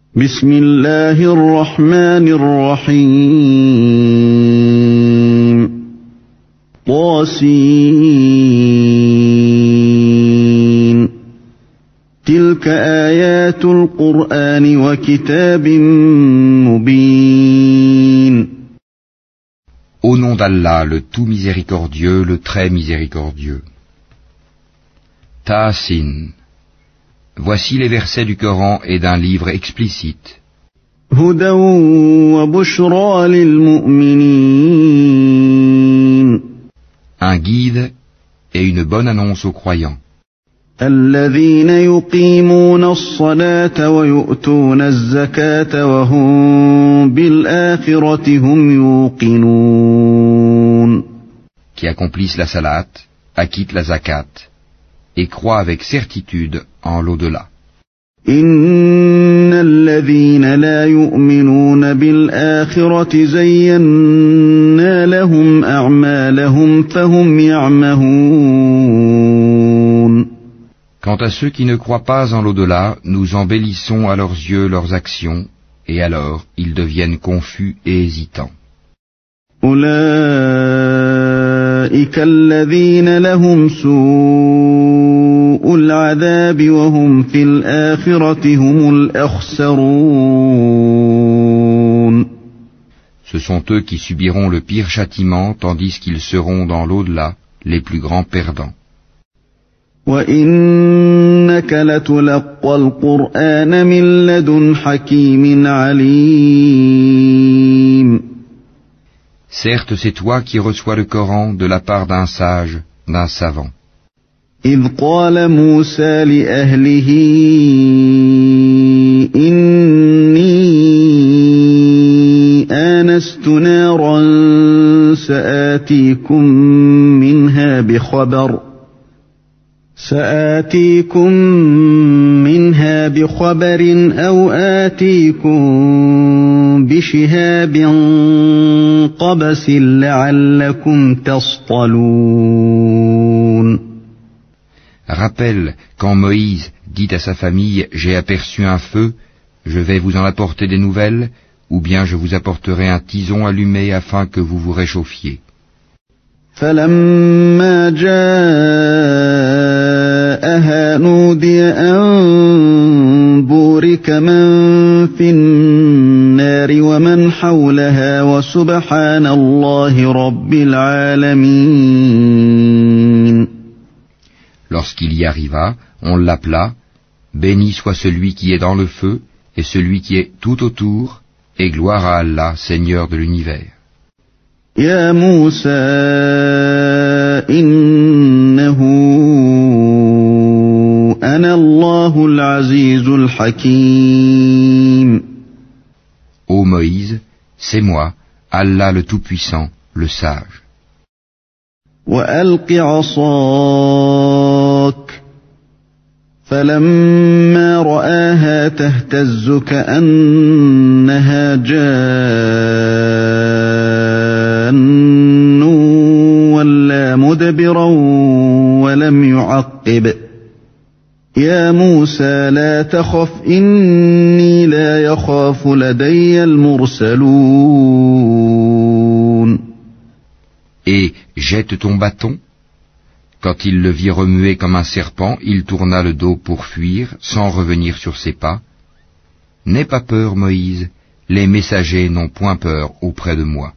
بسم الله الرحمن الرحيم طاسين تلك آيات القرآن وكتاب مبين. Au nom d'Allah, le tout miséricordieux, le très miséricordieux. Taasin. Voici les versets du Coran et d'un livre explicite. هدى وبشرى للمؤمنين. Un guide et une bonne annonce aux croyants. الذين يقيمون الصلاة ويؤتون الزكاة وهم بالآخرة هم يوقنون. Qui accomplissent la salat, acquittent la zakat et croient avec certitude en l'au-delà. إن الذين لا يؤمنون بالآخرة زينا لهم أعمالهم فهم يعمهون. Quant à ceux qui ne croient pas en l'au-delà, nous embellissons à leurs yeux leurs actions, et alors ils deviennent confus et hésitants. أولئك الذين لهم سوء العذاب وهم في الآخرة هم الأخسرون. Ce sont eux qui subiront le pire châtiment, tandis qu'ils seront dans l'au-delà les plus grands perdants. وَإِنَّكَ لَتُلَقَّى الْقُرْآنَ مِنْ لَدُنْ حَكِيمٍ عَلِيمٍ. Certes, c'est toi qui reçois le Coran de la part d'un sage, d'un savant. إِذْ قَالَ مُوسَى لِأَهْلِهِ إِنِّي آنَسْتُ نَارًا سَآتِيكُم منها بخبر أو آتيكم بشهاب قبس لعلكم تصطلون. Rappelle quand Moïse dit à sa famille « J'ai aperçu un feu, je vais vous en apporter des nouvelles, ou bien je vous apporterai un tison allumé afin que vous vous réchauffiez. » فَلَمَّا جَاءَهَا نُودِيَ أَن بُورِكَ مَن فِي النَّارِ وَمَنْ حَوْلَهَا وَسُبْحَانَ اللَّهِ رَبِّ الْعَالَمِينَ. Lorsqu'il y arriva, on l'appela « Béni soit celui qui est dans le feu et celui qui est tout autour, et gloire à Allah, Seigneur de l'univers. » يا موسى إنه أنا الله العزيز الحكيم. Ô Moïse, c'est moi, Allah le Tout-Puissant, le Sage. وألق عصاك فلما رآها تهتز كأنها جان ولا مدبرا ولم يعقب. يا موسى لا تخف إني لا يخاف لدي المرسلون. Et jette ton bâton. Quand il le vit remuer comme un serpent, il tourna le dos pour fuir, sans revenir sur ses pas. N'aie pas peur, Moïse, les messagers n'ont point peur auprès de moi.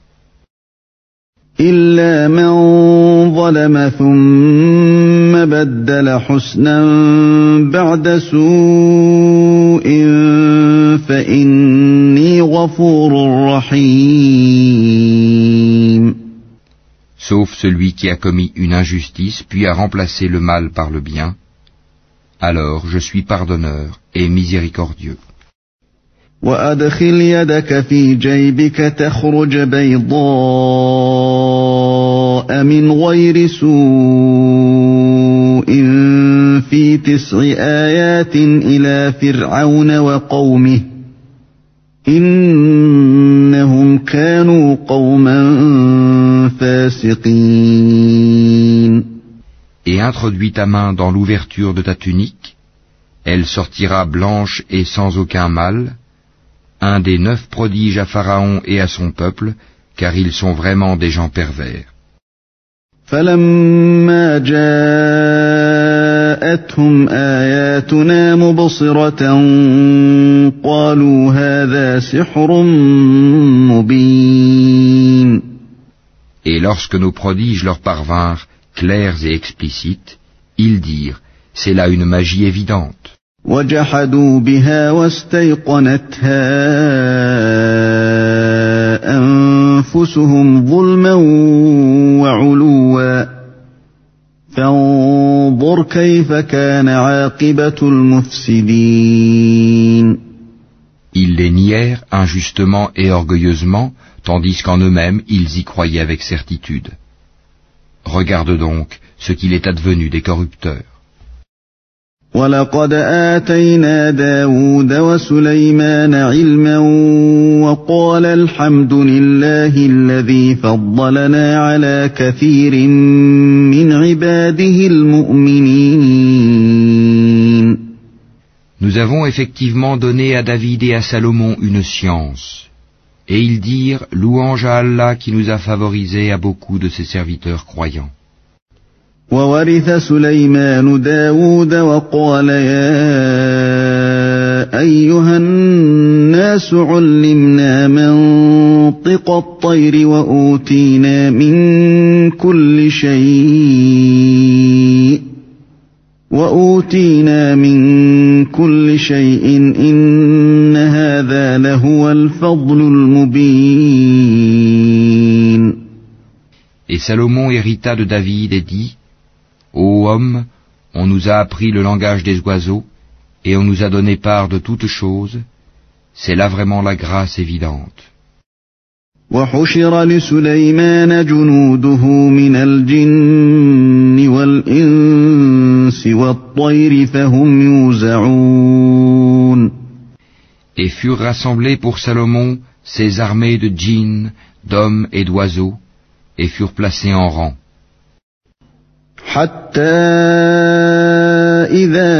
إلا من ظلم ثم بدل حسنا بعد سوء فإني غفور رحيم. Sauf celui qui a commis une injustice puis a remplacé le mal par le bien, alors je suis pardonneur et miséricordieux. وأدخل يدك في جيبك تخرج بيضاء من غير سوء في 9 آيات إلى فرعون وقومه إنهم كانوا قوما فاسقين. Et introduis ta main dans l'ouverture de ta tunique, elle sortira blanche et sans aucun mal, un des 9 prodiges à Pharaon et à son peuple, car ils sont vraiment des gens pervers. فلما جاءتهم آياتنا مبصرة قالوا هذا سحر مبين. Et lorsque nos prodiges leur parvinrent, clairs et explicites, ils dirent, c'est là une magie évidente. وجحدوا بها واستيقنتها أنفسهم ظلما وعلوا فانظر كيف كان عاقبة المفسدين. Ils les nièrent injustement et orgueilleusement, tandis qu'en eux-mêmes ils y croyaient avec certitude. Regarde donc ce qu'il est advenu des corrupteurs. وَلَقَدْ آتَيْنَا دَاوُودَ وَسُلَيْمَانَ عِلْمًا وَقَالَ الْحَمْدُ لِلَّهِ الَّذِي فَضَّلَنَا عَلَى كَثِيرٍ مِّنْ عِبَادِهِ الْمُؤْمِنِينَ. Nous avons effectivement donné à David et à Salomon une science, et ils dirent louange à Allah qui nous a favorisés à beaucoup de ses serviteurs croyants. وَوَرِثَ سُلَيْمَانُ دَاوُودَ وَقَالَ يَا أَيُّهَا النَّاسُ عُلِّمْنَا مَنطِقَ الطَّيْرِ وَأُوتِينَا مِن كُلِّ شَيْءٍ إِنَّ هَذَا لَهُوَ الْفَضْلُ الْمُبِينُ. Et Salomon hérita de David et dit, Ô homme, on nous a appris le langage des oiseaux, et on nous a donné part de toutes choses, c'est là vraiment la grâce évidente. وَحُشِرَ لِسُلَيْمَانَ جُنُودُهُ مِنَ الْجِنِّ وَالْإِنسِ وَالطَّيْرِ فَهُمْ يُوزَعُونَ. Et furent rassemblés pour Salomon ses armées de djinns, d'hommes et d'oiseaux, et furent placés en rang. حتى إذا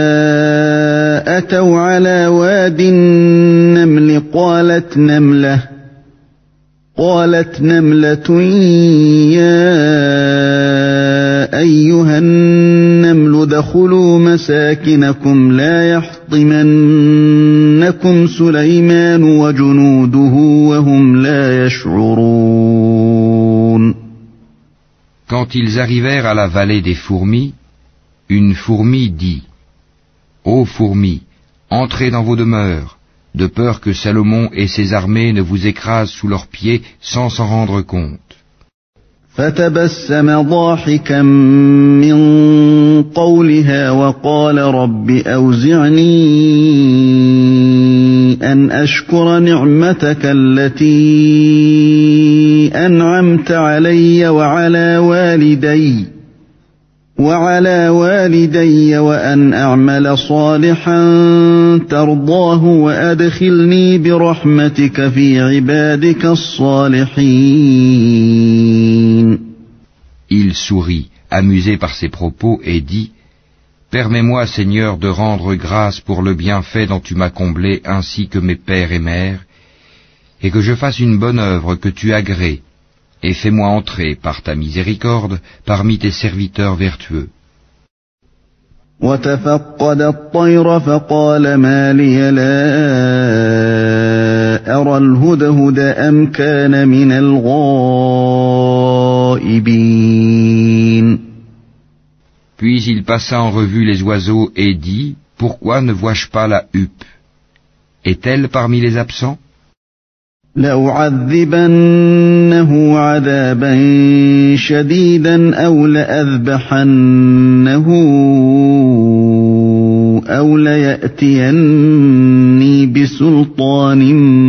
أتوا على واد النمل قالت نملة يا أيها النمل ادخلوا مساكنكم لا يحطمنكم سليمان وجنوده وهم لا يشعرون. Quand ils arrivèrent à la vallée des fourmis, une fourmi dit, Ô fourmis, entrez dans vos demeures, de peur que Salomon et ses armées ne vous écrasent sous leurs pieds sans s'en rendre compte. فتبسم ضاحكا من قولها وقال رب أوزعني أن أشكر نعمتك التي أنعمت علي وعلى والدي وأن أعمل صالحا ترضاه وأدخلني برحمتك في عبادك الصالحين. Il sourit, amusé par ses propos, et dit, Permets-moi, Seigneur, de rendre grâce pour le bienfait dont tu m'as comblé ainsi que mes pères et mères, et que je fasse une bonne œuvre que tu agrées, et fais-moi entrer, par ta miséricorde, parmi tes serviteurs vertueux. وتفقد الطير فقال ما لي لا أرى الهدهد أم كان من الغائبين. Puis il passa en revue les oiseaux et dit, Pourquoi ne vois-je pas la huppe? Est-elle parmi les absents? لأعذبنه عذابا شديدا أو لأذبحنه أو ليأتيني بسلطان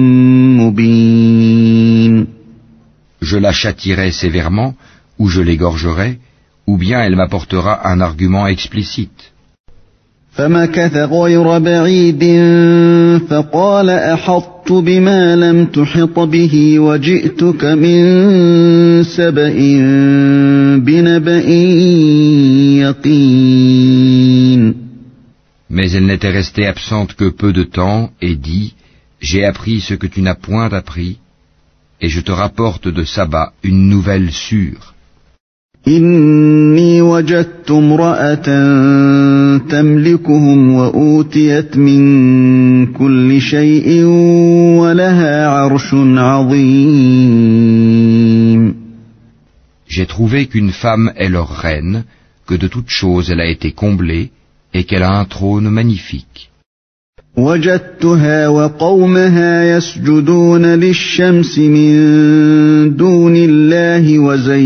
مبين. Je la châtierai sévèrement, ou je l'égorgerai, ou bien elle m'apportera un argument explicite. فمكث غير بعيد فقال أحطت بما لم تحط به وجئتك من سبأ بنبأ يقين. Mais elle n'était restée absente que peu de temps et dit, J'ai appris ce que tu n'as point appris, et je te rapporte de Saba une nouvelle sûre. إني وجدت امرأة تملكهم وأوتيت من كل شيء ولها عرش عظيم. J'ai trouvé qu'une femme est leur reine, que de toutes choses elle a été comblée, et qu'elle a un trône magnifique. وجدتها وقومها يسجدون للشمس من دون الله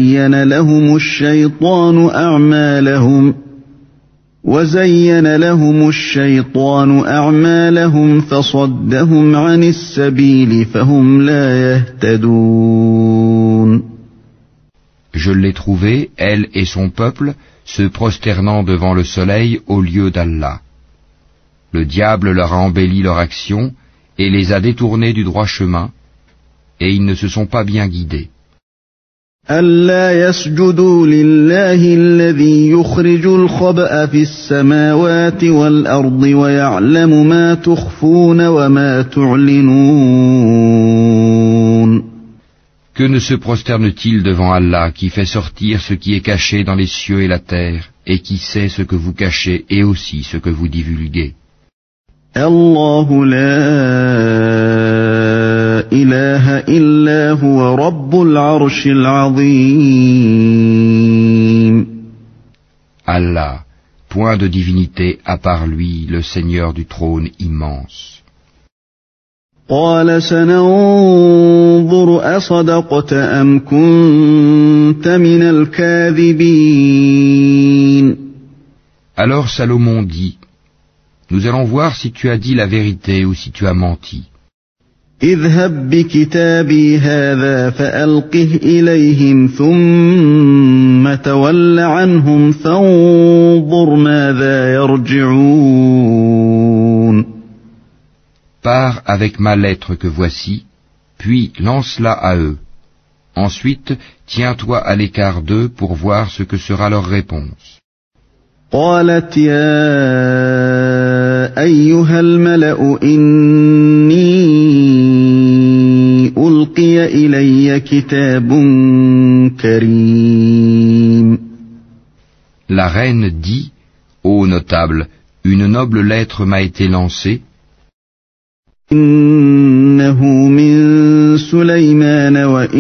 وزين لهم الشيطان أعمالهم فصدهم عن السبيل فهم لا يهتدون. Je l'ai trouvée, elle et son peuple, se prosternant devant le soleil au lieu d'Allah. Le diable leur a embelli leur action et les a détournés du droit chemin, et ils ne se sont pas bien guidés. ألا يسجدوا لله الذي يخرج الخبأ في السماوات والأرض ويعلم ما تخفون وما تعلنون. Que ne se prosterne-t-il devant Allah qui fait sortir ce qui est caché dans les cieux et la terre, et qui sait ce que vous cachez et aussi ce que vous divulguez? الله لا إله إلا هو رب العرش العظيم. Allah, point de divinité à part lui, le Seigneur du trône immense. قال سننظر أصدقت أم كنت من الكاذبين. Alors Salomon dit, nous allons voir si tu as dit la vérité ou si tu as menti. اذهب بكتابي هذا فألقه إليهم ثم تول عنهم فانظر ماذا يرجعون. Pars avec ma lettre que voici, puis lance-la à eux. Ensuite, tiens-toi à l'écart d'eux pour voir ce que sera leur réponse. قالت يا أيها الملأ إني ألقي إلي كتاب كريم. La reine dit, ô notable, une noble lettre m'a été lancée. إنه من سليمان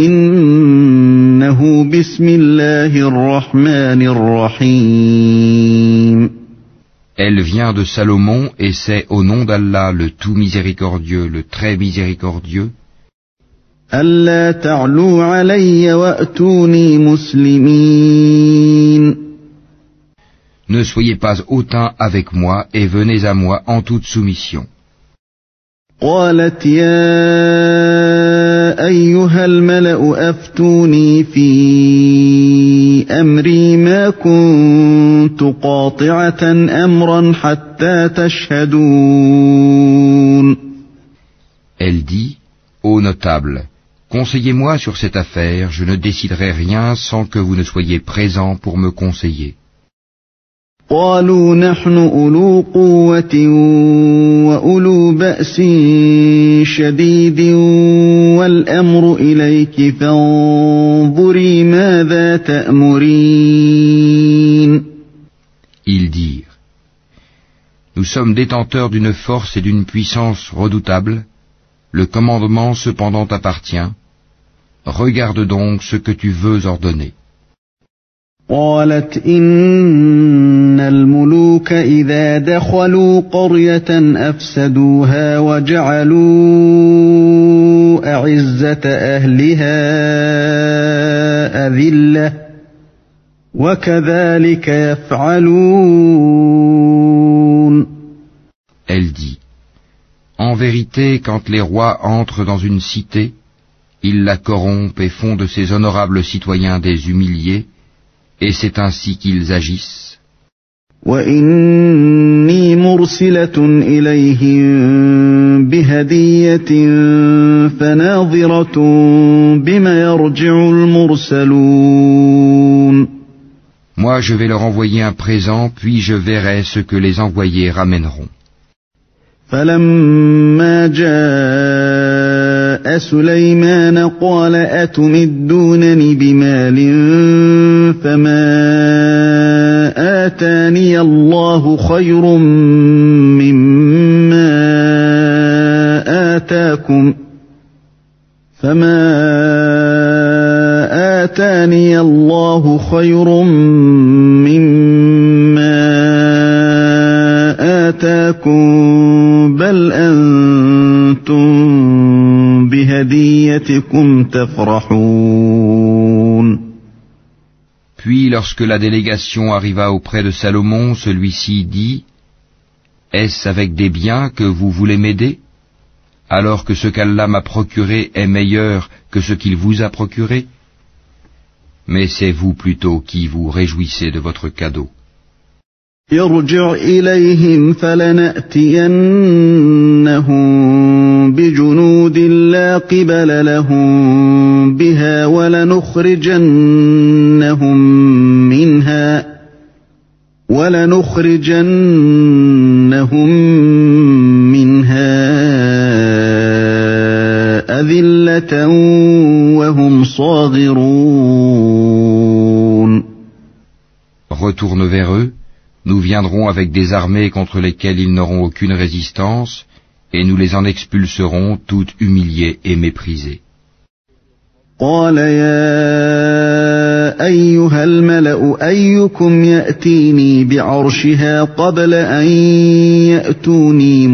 وإنه بسم الله الرحمن الرحيم. Elle vient de Salomon et c'est au nom d'Allah le tout miséricordieux, le très miséricordieux. ألا تعلوا علي وأتوني مسلمين. Ne soyez pas hautain avec moi et venez à moi en toute soumission. قالت يا أيها الملأ أفتوني في أمري ما كنت قاطعة أمرا حتى تشهدون. Elle dit, ô notable, conseillez-moi sur cette affaire, je ne déciderai rien sans que vous ne soyez présents pour me conseiller. قالوا نحن أولو قوة وأولو بأس شديد والأمر إليك فانظري ماذا تأمرين. Ils dirent, nous sommes détenteurs d'une force et d'une puissance redoutables, le commandement cependant t'appartient, regarde donc ce que tu veux ordonner. قالت إن الملوك إذا دخلوا قرية أفسدوها وجعلوا أعزة أهلها أذلة وكذلك يفعلون. Elle dit, en vérité, quand les rois entrent dans une cité, ils la corrompent et font de ses honorables citoyens des humiliés, et c'est ainsi qu'ils agissent. وإني مرسلة إليهم بهدية فناظرة بما يرجع المرسلون. Moi je vais leur envoyer un présent, puis je verrai ce que les envoyés ramèneront. فلما جاء سليمان قال أتمدونني بمال فما آتاني الله خير مما آتاكم آتاني الله خير مما آتاكم بل أنتم بهديتكم تفرحون. Puis lorsque la délégation arriva auprès de Salomon, celui-ci dit: Est-ce avec des biens que vous voulez m'aider, alors que ce qu'Allah m'a procuré est meilleur que ce qu'il vous a procuré? Mais c'est vous plutôt qui vous réjouissez de votre cadeau. ارجع إليهم فلنأتينهم بجنود لا قبل لهم بها ولنخرجنهم منها أذلة وهم صاغرون. Retourne vers eux, nous viendrons avec des armées contre lesquelles ils n'auront aucune résistance, et nous les en expulserons toutes humiliées et méprisées. قال يا أيها الملأ أيكم يأتيني بعرشها قبل أن يأتوني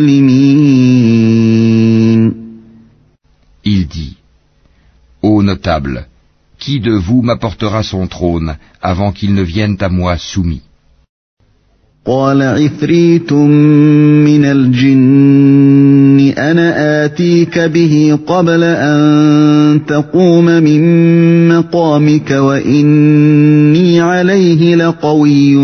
مسلمين. Il dit: Ô notables, qui de vous m'apportera son trône avant qu'il ne vienne à moi soumis? قال عفريت من الجن أنا آتيك به قبل أن تقوم من مقامك وإني عليه لقوي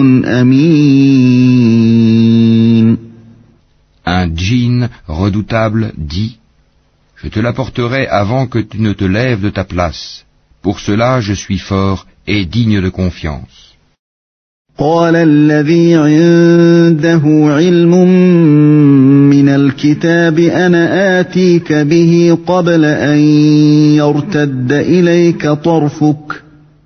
أمين. Un djinn redoutable dit: Je te l'apporterai avant que tu ne te lèves de ta place. Pour cela je suis fort et digne de confiance. قال الذي عنده علم من الكتاب أنا آتيك به قبل أن يرتد إليك طرفك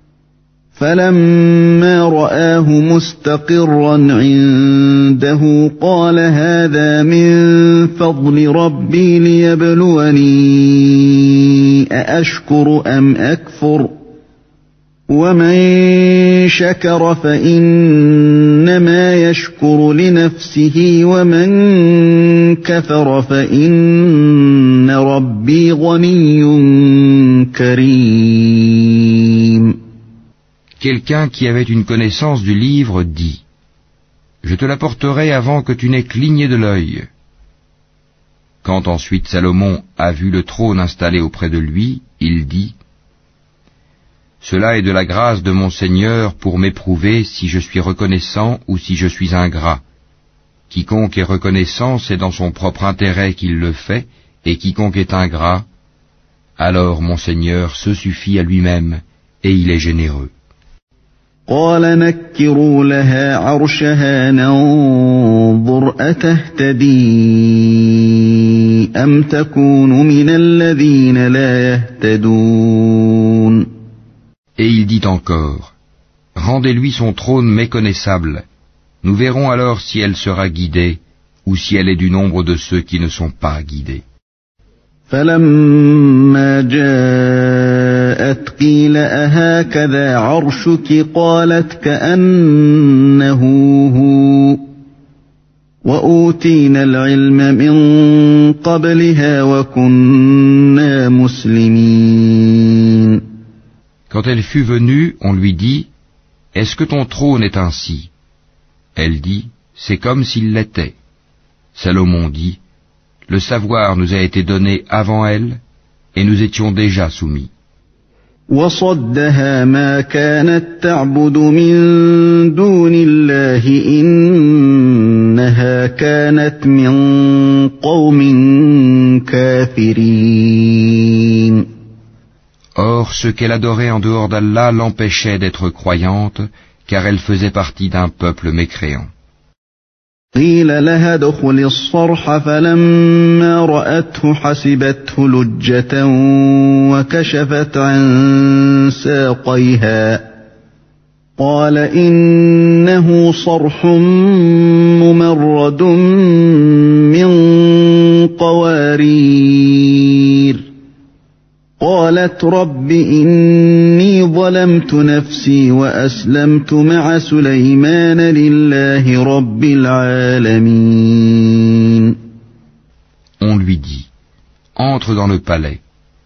فلما رآه مستقرا عنده قال هذا من فضل ربي ليبلوني أأشكر أم أكفر ومن شكر فإنما يشكر لنفسه ومن كفر فإن ربي غني كريم. Quelqu'un qui avait une connaissance du livre dit: Je te l'apporterai avant que tu n'aies cligné de l'œil. Quand ensuite Salomon a vu le trône installé auprès de lui, il dit: Cela est de la grâce de mon Seigneur pour m'éprouver si je suis reconnaissant ou si je suis ingrat. Quiconque est reconnaissant, c'est dans son propre intérêt qu'il le fait, et quiconque est ingrat, alors mon Seigneur se suffit à lui-même, et il est généreux. قال نكروا لها عرشها ننظر أتهتدي أم تكون من الذين لا يهتدون. Et il dit encore: Rendez-lui son trône méconnaissable. Nous verrons alors si elle sera guidée, ou si elle est du nombre de ceux qui ne sont pas guidés. فلما جاءت قيل أهكذا عرشك قالت كأنه هو وأوتينا العلم من قبلها وكنا مسلمين. Quand elle fut venue, on lui dit: Est-ce que ton trône est ainsi? Elle dit: C'est comme s'il l'était. Salomon dit: Le savoir nous a été donné avant elle, et nous étions déjà soumis. وصدها ما كانت تعبد من دون الله إنها كانت من قوم كافرين. Or, ce qu'elle adorait en dehors d'Allah l'empêchait d'être croyante, car elle faisait partie d'un peuple mécréant. قيل لها ادخل الصرح فلما رأته حسبته لجة وكشفت عن ساقيها قال إنه صرح ممرد من قوارير قالت رب إني ظلمت نفسي وأسلمت مع سليمان لله رب العالمين. On lui dit, entre dans le palais.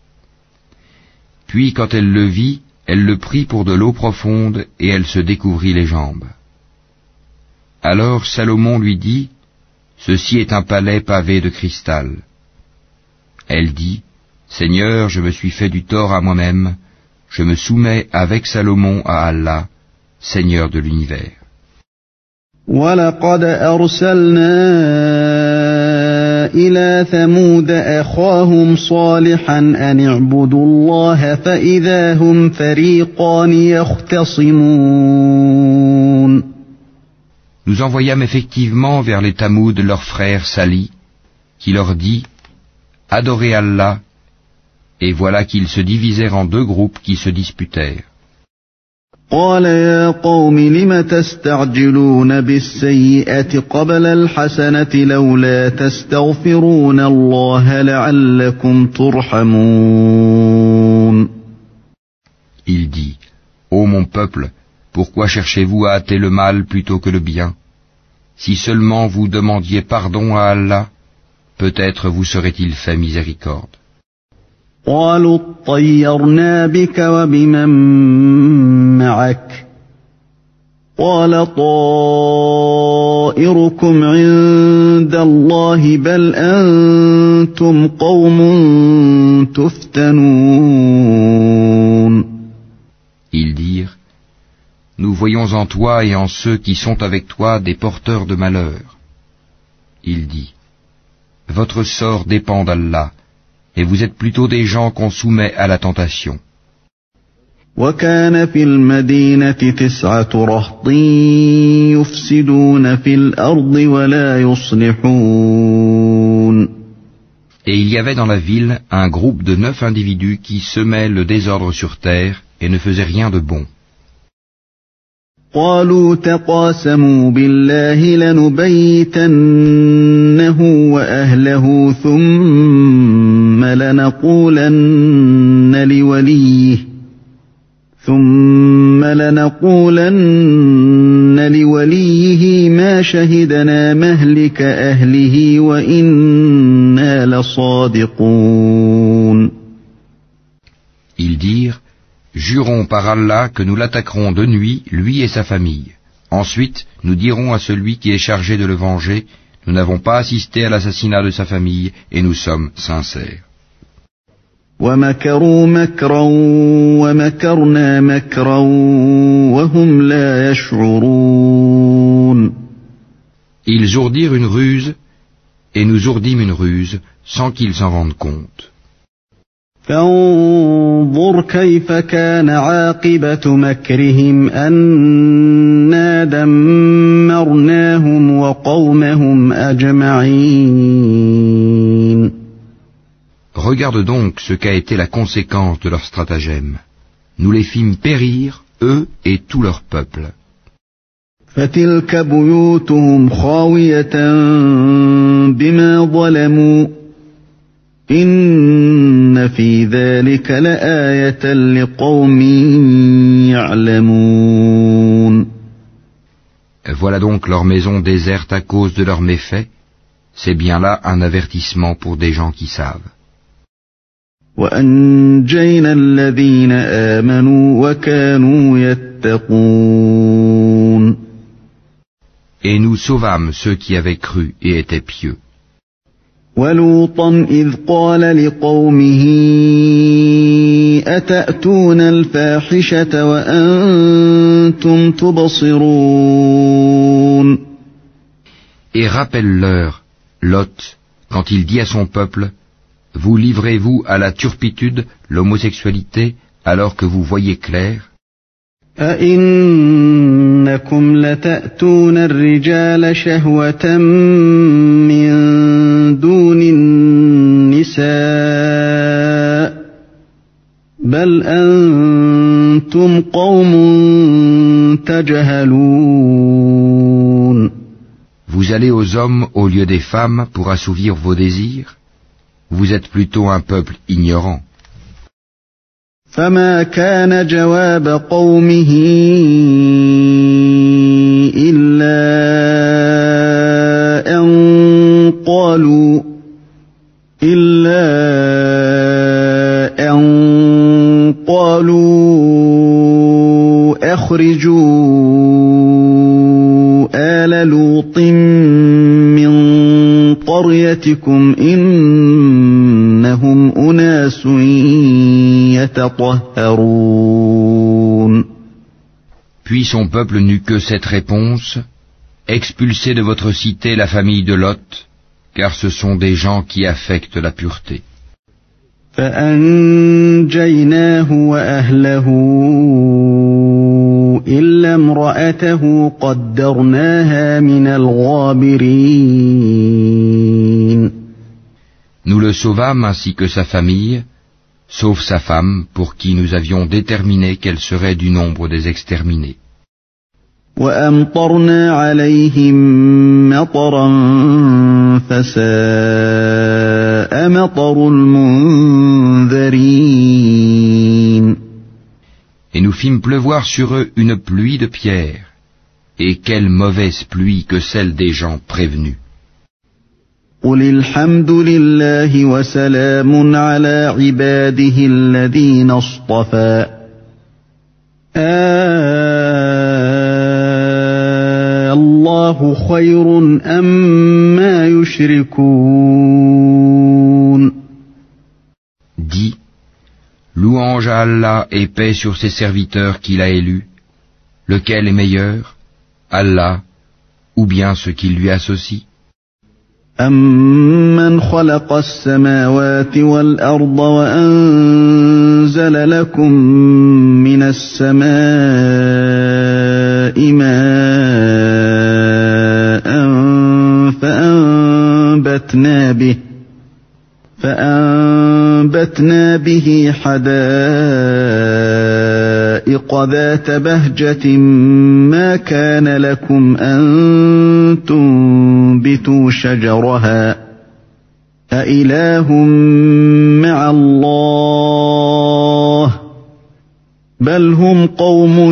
Puis quand elle le vit, elle le prit pour de l'eau profonde et elle se découvrit les jambes. Alors Salomon lui dit, ceci est un palais pavé de cristal. Elle dit, Seigneur, je me suis fait du tort à moi-même, je me soumets avec Salomon à Allah, Seigneur de l'univers. وَلَقَدْ أَرْسَلْنَا إِلَى ثَمُودَ أَخَاهُمْ صَالِحًا أَنِ اعْبُدُوا اللَّهَ فَإِذَا هُمْ فَرِيقَانِ يَخْتَصِمُونَ. Nous envoyâmes effectivement vers les Tamoud leur frère Salih, qui leur dit, adorez Allah, et voilà qu'ils se divisèrent en deux groupes qui se disputèrent. قال يا قوم لم تستعجلون بالسيئة قبل الحسنة لولا تستغفرون الله لعلكم ترحمون. Il dit, ô mon peuple, pourquoi cherchez-vous à hâter le mal plutôt que le bien? Si seulement vous demandiez pardon à Allah, peut-être vous serait-il fait miséricorde. قالوا اطيرنا بك وبمن معك قال طائركم عند الله بل أنتم قوم تفتنون. Ils dirent, nous voyons en toi et en ceux qui sont avec toi des porteurs de malheur. Il dit, votre sort dépend d'Allah, et vous êtes plutôt des gens qu'on soumet à la tentation. وكان في المدينة 9 رهط يفسدون في الأرض ولا يصلحون. Et il y avait dans la ville un groupe de 9 individus qui semaient le désordre sur terre et ne faisaient rien de bon. قالوا تقاسموا بالله لنبيتنه وأهله ثم لنقولن لوليه ما شهدنا مهلك أهله وإنا لصادقون. Ils dirent, jurons par Allah que nous l'attaquerons de nuit, lui et sa famille. Ensuite, nous dirons à celui qui est chargé de le venger, nous n'avons pas assisté à l'assassinat de sa famille et nous sommes sincères. وَمَكَرُوا مَكْرًا وَمَكَرْنَا مَكْرًا وَهُمْ لَا يَشْعُرُونَ. Ils ourdirent une ruse et nous ourdîmes une ruse sans qu'ils s'en rendent compte. فانظر كيف كان عاقبة مكرهم أنا دمرناهم وقومهم أجمعين. Regarde donc ce qu'a été la conséquence de leur stratagème. Nous les fîmes périr, eux et tout leur peuple. فتلك بيوتهم خاوية بما ظلموا إن في ذلك لآية لقوم يعلمون. Voilà donc leur maison déserte à cause de leurs méfaits. C'est bien là un avertissement pour des gens qui savent. وأنجينا الذين آمنوا وكانوا يتقون. Et nous sauvâmes ceux qui avaient cru et étaient pieux. وَلُوطًا إِذْ قَالَ لِقَوْمِهِ أَتَأْتُونَ الْفَاحِشَةَ وَأَنْتُمْ تُبْصِرُونَ. Et rappelle-leur, Lot, quand il dit à son peuple, vous livrez-vous à la turpitude, l'homosexualité, alors que vous voyez clair? أَإِنَّكُمْ لَتَأْتُونَ الرِّجَالَ شَهْوَةً مِّن دُونِ النِّسَاءِ بَلْ أَنْتُمْ قَوْمٌ تَجْهَلُونَ. Vous allez aux hommes au lieu des femmes pour assouvir vos désirs? Vous êtes plutôt un peuple ignorant. فما كان جواب قومه إلا أن قالوا أخرجوا آل لوط من قريتكم إنهم أناس يتطهرون. Puis son peuple n'eut que cette réponse: expulsez de votre cité la famille de Lot, car ce sont des gens qui affectent la pureté. فأنجيناه وأهله إلا امرأته قدرناها من الغابرين. Nous le sauvâmes ainsi que sa famille, sauf sa femme, pour qui nous avions déterminé qu'elle serait du nombre des exterminés. وأمطرنا عليهم مطرا فساء مطر المنذرين. Et nous fîmes pleuvoir sur eux une pluie de pierres, et quelle mauvaise pluie que celle des gens prévenus. قل الحمد لله وسلام على عباده الذين اصطفى الله خير أما يشركون. Dis, louange à Allah et paix sur ses serviteurs qu'il a élus, lequel est meilleur, Allah, ou bien ce qui lui associe? أَمَّنْ خَلَقَ السَّمَاوَاتِ وَالْأَرْضَ وَأَنزَلَ لَكُم مِّنَ السَّمَاءِ مَاءً فَأَنبَتْنَا بِهِ حَدَائِقَ ذَاتَ بَهْجَةٍ مَا كَانَ لَكُمْ أَن تُنبِتُوا شَجَرَهَا أَإِلَٰهٌ مَّعَ اللَّهِ بَلْ هُمْ قَوْمٌ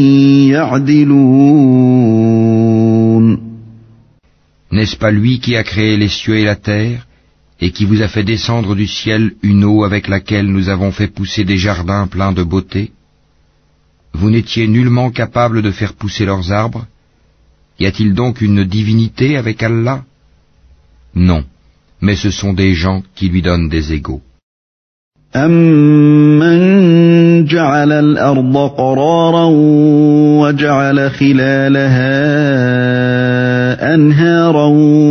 يَعْدِلُونَ. N'est-ce pas lui qui a créé les cieux et la terre, et qui vous a fait descendre du ciel une eau avec laquelle nous avons fait pousser des jardins pleins de beauté? Vous n'étiez nullement capable de faire pousser leurs arbres? Y a-t-il donc une divinité avec Allah? Non, mais ce sont des gens qui lui donnent des égaux. أَمَّنْ جَعَلَ الْأَرْضَ قَرَارًا وَجَعَلَ خِلَالَهَا أَنْهَارًا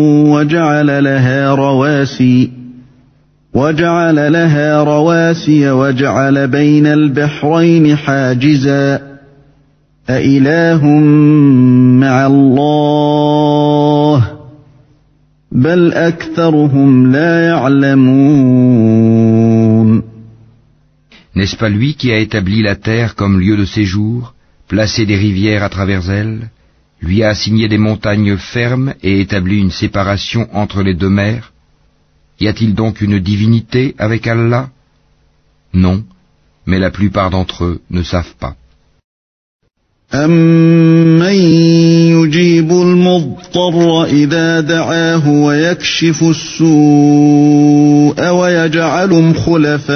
وَجَعَلَ لَهَا رَوَاسِيَ وَجَعَلَ بَيْنَ الْبَحْرَيْنِ حَاجِزًا أَإِلَٰهٌ مَّعَ اللَّهِ بَلْ أَكْثَرُهُمْ لَا يَعْلَمُونَ. N'est-ce pas lui qui a établi la terre comme lieu de séjour, placé des rivières à travers elle, lui a assigné des montagnes fermes et établi une séparation entre les deux mers? Y a-t-il donc une divinité avec Allah? Non, mais la plupart d'entre eux ne savent pas. أَمَّن يُجِيبُ الْمُضْطَرَّ إِذَا دَعَاهُ وَيَكْشِفُ السُّوءَ وَيَجْعَلُكُمْ خُلَفَاءَ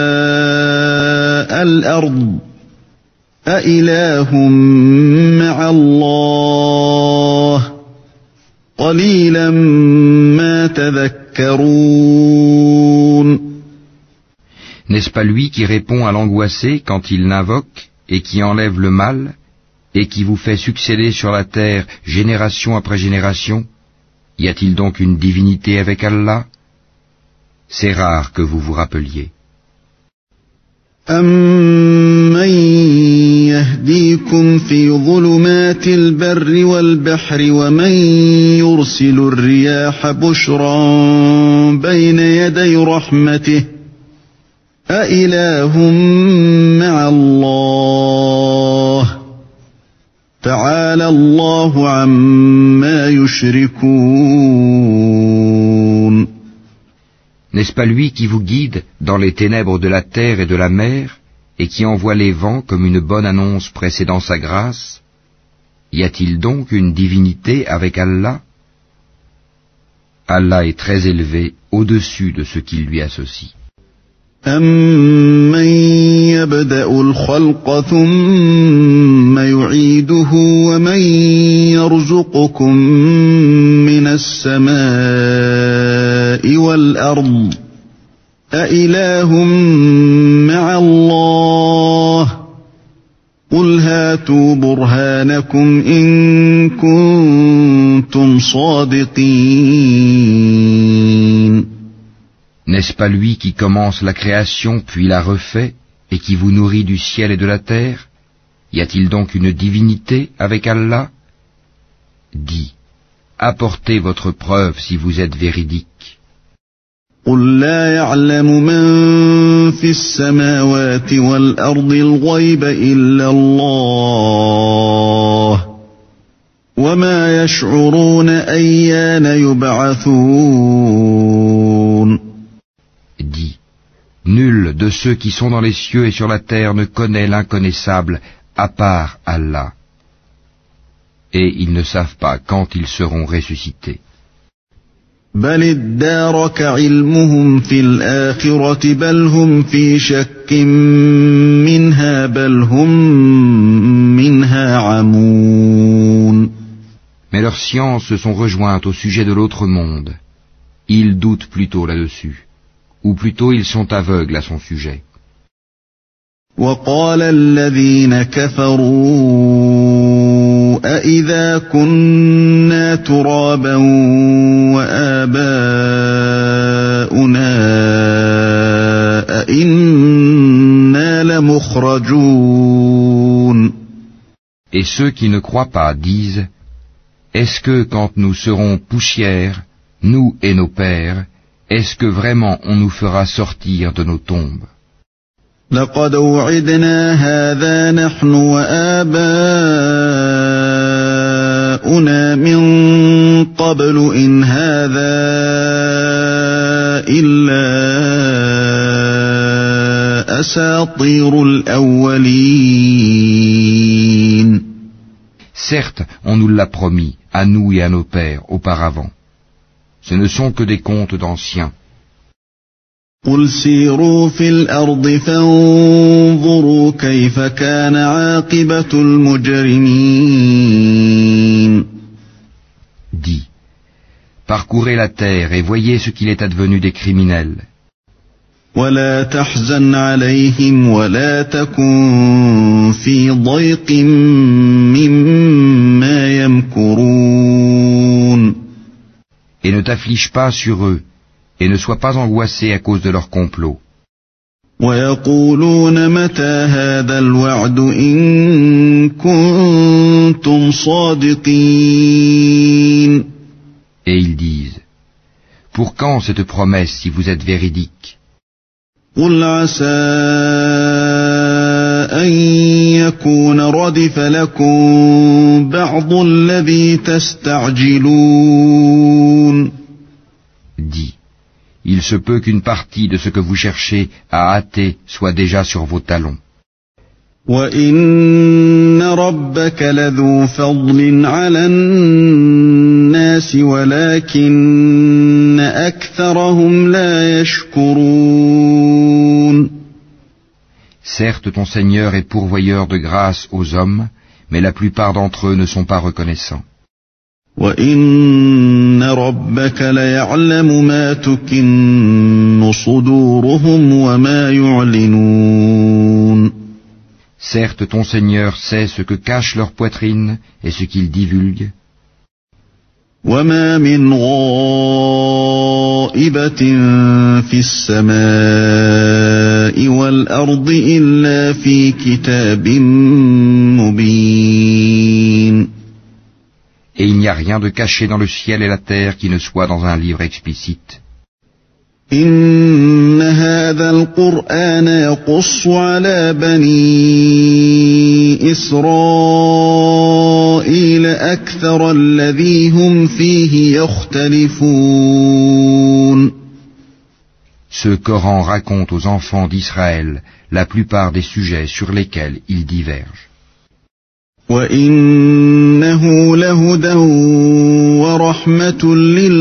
الْأَرْضِ أَإِلَٰهٌ مَّعَ اللَّهِ قَلِيلًا مَّا تَذَكَّرُونَ. N'est-ce pas lui qui répond à l'angoissé quand il l'invoque et qui enlève le mal et qui vous fait succéder sur la terre génération après génération? Y a-t-il donc une divinité avec Allah? C'est rare que vous vous rappeliez. أَمَّن يَهْدِيكُمْ فِي ظُلُمَاتِ الْبَرِّ وَالْبَحْرِ وَمَن يُرْسِلُ الرِّيَاحَ بُشْرًا بَيْنَ يَدَيْ رَحْمَتِهِ أَإِلَٰهٌ مَّعَ اللَّهِ تَعَالَى اللَّهُ عَمَّا يُشْرِكُونَ. N'est-ce pas lui qui vous guide dans les ténèbres de la terre et de la mer, et qui envoie les vents comme une bonne annonce précédant sa grâce? Y a-t-il donc une divinité avec Allah? Allah est très élevé au-dessus de ce qu'il lui associe. أَمَّن يَبْدَأُ الْخَلْقَ ثُمَّ يُعِيدُهُ وَمَن يَرْزُقُكُم مِّنَ السَّمَاءِ وَالْأَرْضِ أَإِلَٰهٌ مَّعَ اللَّهِ قُلْ هَاتُوا بُرْهَانَكُمْ إِن كُنتُمْ صَادِقِينَ. N'est-ce pas lui qui commence la création puis la refait, et qui vous nourrit du ciel et de la terre? Y a-t-il donc une divinité avec Allah? Dis, apportez votre preuve si vous êtes véridique. قُل لَّا يَعْلَمُ مَن فِي السَّمَاوَاتِ وَالْأَرْضِ الْغَيْبَ إِلَّا اللَّهُ وَمَا يَشْعُرُونَ أَيَّانَ يُبْعَثُونَ. Dis, nul de ceux qui sont dans les cieux et sur la terre ne connaît l'inconnaissable à part Allah. Et ils ne savent pas quand ils seront ressuscités. بَلِ ادَّارَكَ عِلْمُهُمْ فِي الْآخِرَةِ بَلْ هُمْ فِي شَكٍّ مِّنْهَا بَلْ هُمْ مِنْهَا عَمُونَ. Mais leurs sciences se sont rejointes au sujet de l'autre monde. Ils doutent plutôt là-dessus. Ou plutôt ils sont aveugles à son sujet. وَقَالَ الَّذِينَ كَفَرُوا أَإِذَا كُنَّا تُرَابًا وَآبَاؤُنَا أَإِنَّا لَمُخْرَجُونَ. Et ceux qui ne croient pas disent, est-ce que quand nous serons poussière, nous et nos pères, est-ce que vraiment on nous fera sortir de nos tombes? لَقَدْ وُعِدْنَا هَذَا نَحْنُ وَآبَاؤُنَا مِن قَبْلُ إِنْ هَذَا إِلَّا أَسَاطِيرُ الْأَوَّلِينَ. Certes, on nous l'a promis, à nous et à nos pères, auparavant. Ce ne sont que des contes d'anciens. قُلْ سِيرُوا فِي الْأَرْضِ فَانظُرُوا كَيْفَ كَانَ عَاقِبَةُ الْمُجْرِمِينَ. Dis, parcourez la terre et voyez ce qu'il est advenu des criminels. وَلَا تَحْزَنْ عَلَيْهِمْ وَلَا تَكُنْ فِي ضَيْقٍ مِّمَّا يَمْكُرُونَ. Et ne t'afflige pas sur eux, et ne sois pas angoissé à cause de leur complot. وَيَقُولُونَ مَتَى هَذَا الْوَعْدُ إِن كُنتُمْ صَادِقِينَ. Et ils disent, pour quand cette promesse si vous êtes véridique? قُلْ عَسَىٰ أَن يَكُونَ رَدِفَ لَكُم بَعْضُ الَّذِي تَسْتَعْجِلُونَ. Dis, il se peut qu'une partie de ce que vous cherchez à hâter soit déjà sur vos talons. وَإِنَّ رَبَّكَ لَذُو فَضْلٍ عَلَى النَّاسِ وَلَكِنَّ أَكْثَرَهُمْ لَا يَشْكُرُونَ. Certes, ton Seigneur est pourvoyeur de grâce aux hommes, mais la plupart d'entre eux ne sont pas reconnaissants. وَإِنَّ رَبَّكَ لَيَعْلَمُ مَا تُكِنُّ صُدُورُهُمْ وَمَا يُعْلِنُونَ. Certes, ton Seigneur sait ce que cachent leurs poitrines et ce qu'ils divulguent. وَمَا مِنْ غَائِبَةٍ فِي السَّمَاءِ وَلَا والأرض إلا في كتاب مبين. Et il n'y a rien de caché dans le ciel et la terre qui ne soit dans un livre explicite. إن هذا القرآن يقص على بني إسرائيل أكثر الذي هم فيه يختلفون. Ce Coran raconte aux enfants d'Israël la plupart des sujets sur lesquels ils divergent. وَإِنَّهُ لَهُدًى وَرَحْمَةٌ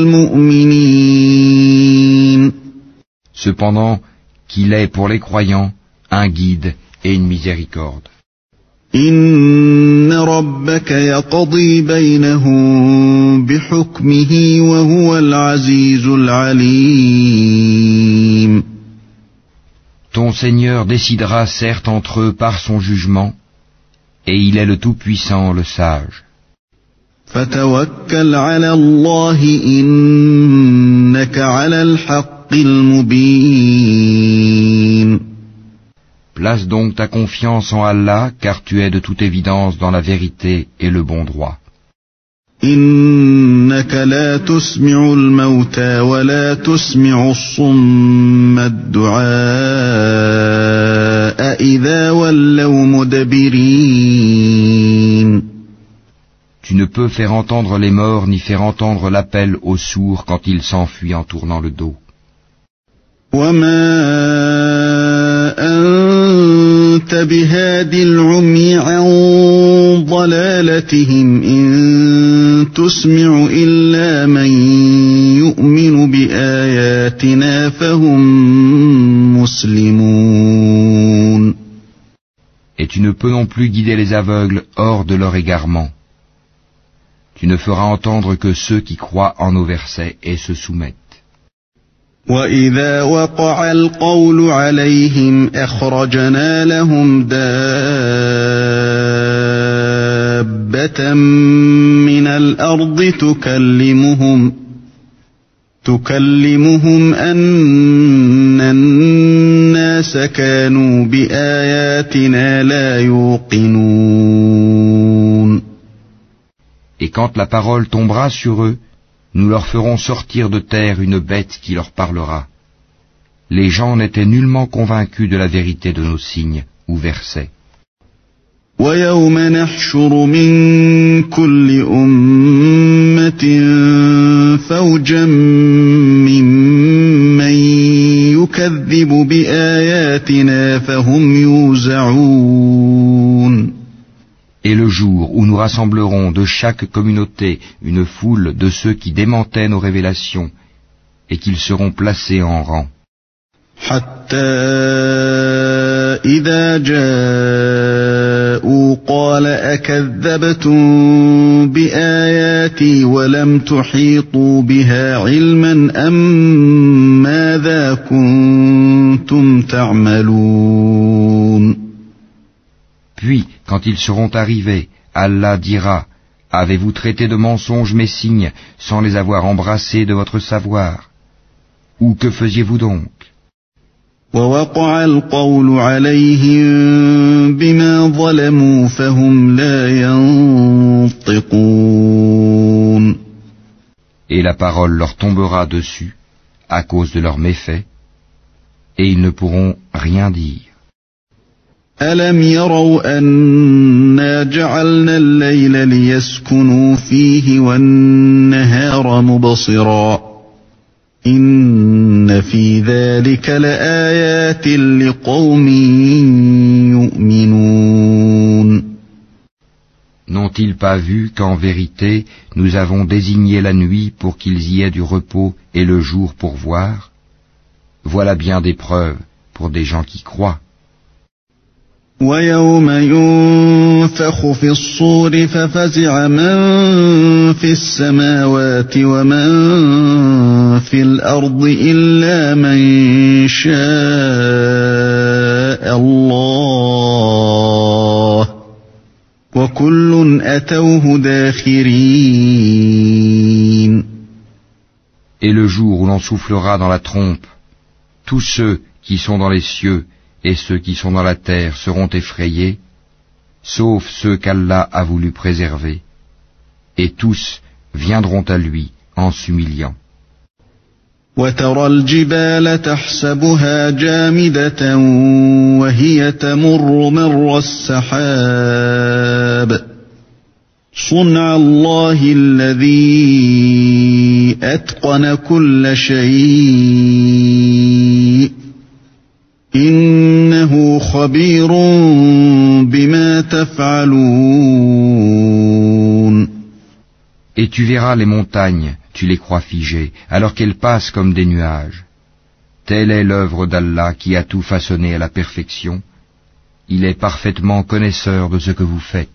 لِلْمُؤْمِنِينَ. Cependant, qu'il est pour les croyants un guide et une miséricorde. إِنَّ رَبَّكَ يَقْضِي بَيْنَهُم بِحُكْمِهِ وَهُوَ الْعَزِيزُ الْعَلِيمُ. Ton Seigneur décidera certes entre eux par son jugement, et il est le Tout-Puissant, le Sage. فَتَوَكَّلْ عَلَى اللَّهِ إِنَّكَ عَلَى الْحَقِّ الْمُبِينِ. Place donc ta confiance en Allah, car tu es de toute évidence dans la vérité et le bon droit. إِنَّكَ لَا تُسْمِعُ الْمَوْتَى وَلَا تُسْمِعُ الصُّمَّ الدُّعَاءَ إِذَا وَلَّوْا مُدْبِرِينَ. Tu ne peux faire entendre les morts ni faire entendre l'appel aux sourds quand ils s'enfuient en tournant le dos. وَمَا أَنْتَ بِهَادِ الْعُمْيِ عَنْ ضَلَالَتِهِمْ إِنْ تُسْمِعُ إِلَّا مَنْ يُؤْمِنُ بِآيَاتِنَا فَهُمْ مُسْلِمُونَ. Et tu ne peux non plus guider les aveugles hors de leur égarement. Tu ne feras entendre que ceux qui croient en nos versets et se soumettent. وَإِذَا وَقَعَ الْقَوْلُ عَلَيْهِمْ أَخْرَجْنَا لَهُمْ دَابَّةً مِّنَ الْأَرْضِ تُكَلِّمُهُمْ أَنَّ النَّاسَ كَانُوا بِآيَاتِنَا لَا يُوقِنُونَ. Et quand la parole tombera sur eux, nous leur ferons sortir de terre une bête qui leur parlera. Les gens n'étaient nullement convaincus de la vérité de nos signes ou versets. وَيَوْمَ نَحْشُرُ مِنْ كُلِّ أُمَّةٍ فَوْجًا مِّمَّن يُكَذِّبُ بِآيَاتِنَا فَهُمْ يُوزَعُونَ. Et le jour où nous rassemblerons de chaque communauté une foule de ceux qui démentaient nos révélations, et qu'ils seront placés en rang. حتى إذا جاءوا قال أكذبتم بآياتي ولم تحيطوا بها علما أم ماذا كنتم تعملون. Puis, quand ils seront arrivés, Allah dira, avez-vous traité de mensonges mes signes sans les avoir embrassés de votre savoir? Ou que faisiez-vous donc? ووقع القول عليهم بما ظلموا فهم لا ينطقون. Et la parole leur tombera dessus à cause de leurs méfaits, et ils ne pourront rien dire. ألم يروا أنا جعلنا الليل ليسكنوا فيه والنهار مبصرا إن في ذلك لآيات لقوم يؤمنون. N'ont-ils pas vu qu'en vérité nous avons désigné la nuit pour qu'ils y aient du repos et le jour pour voir? Voilà bien des preuves pour des gens qui croient. وَيَوْمَ يُنفَخُ فِي الصُّورِ فَفَزِعَ مَن فِي السَّمَاوَاتِ وَمَن فِي الْأَرْضِ إِلَّا مَن شَاءَ اللَّهُ وَكُلٌّ أَتَوْهُ دَاخِرِينَ. Et le jour où l'on soufflera dans la trompe, tous ceux qui sont dans les cieux et ceux qui sont dans la terre seront effrayés, sauf ceux qu'Allah a voulu préserver, et tous viendront à lui en s'humiliant. وترى الجبال تحسبها جامدة وهي تمر مر السحاب صنع الله الذي أتقن كل شيء إنه خبير بما تفعلون. Et tu verras les montagnes, tu les crois figées, alors qu'elles passent comme des nuages. Telle est l'œuvre d'Allah qui a tout façonné à la perfection. Il est parfaitement connaisseur de ce que vous faites.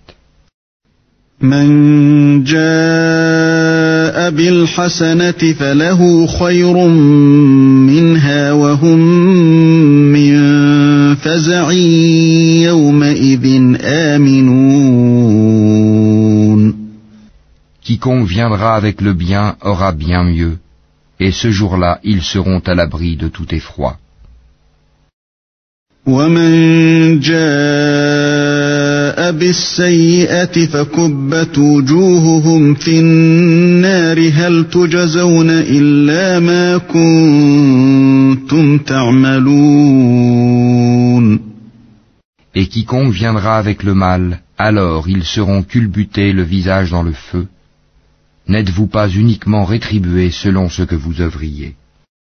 من جاء بالحسنة فله خير منها وهم من فزع يومئذ آمنون. Quiconque viendra avec le bien aura bien mieux, et ce jour-là ils seront à l'abri de tout effroi. ومن جاء بالسيئة فكبت وجوههم في النار هل تجزون إلا ما كنتم تعملون. Et quiconque viendra avec le mal, alors ils seront culbutés le visage dans le feu. N'êtes-vous pas uniquement rétribués selon ce que vous œuvriez?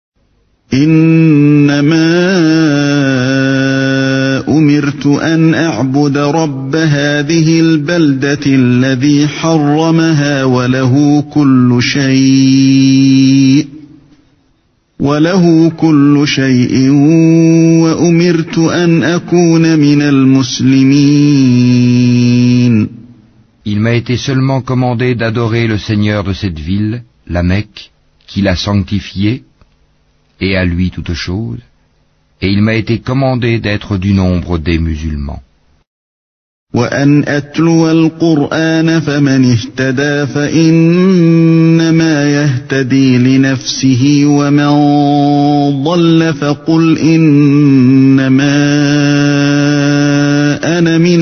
أمرت أن أعبد رب هذه البلدة الذي حرمها وله كل شيء وأمرت أن أكون من المسلمين. Il m'a été seulement commandé d'adorer le Seigneur de cette ville, la Mecque, qui l'a sanctifiée, et à lui toute chose, et il m'a été commandé d'être du nombre des musulmans. وأن أتلو القرآن فمن اهتدى فإنما يهتدي لنفسه ومن ضل فقل إنما أنا من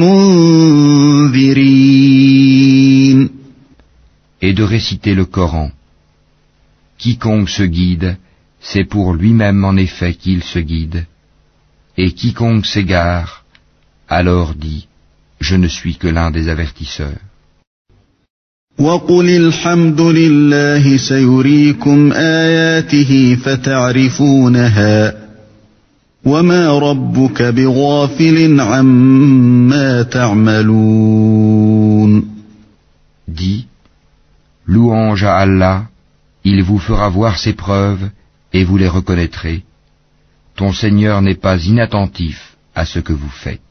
المنذرين. Et de réciter le Coran. Quiconque se guide, c'est pour lui-même en effet qu'il se guide. Et quiconque s'égare, alors dit, je ne suis que l'un des avertisseurs. وَقُلِ الْحَمْدُ لِلَّهِ سَيُرِيكُمْ آيَاتِهِ فَتَعْرِفُونَهَا وَمَا رَبُّكَ بِغَافِلٍ عَمَّا تَعْمَلُونَ. Dis, louange à Allah, il vous fera voir ses preuves et vous les reconnaîtrez. Ton Seigneur n'est pas inattentif à ce que vous faites.